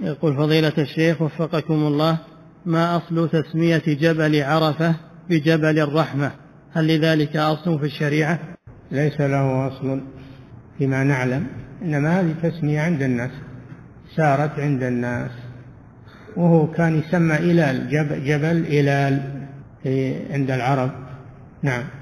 يقول فضيلة الشيخ وفقكم الله، ما أصل تسمية جبل عرفة بجبل الرحمة؟ هل لذلك أصل في الشريعة؟ ليس له أصل فيما نعلم، إنما هذه تسمية عند الناس، سارت عند الناس، وهو كان يسمى إلال، جبل إلال عند العرب. نعم.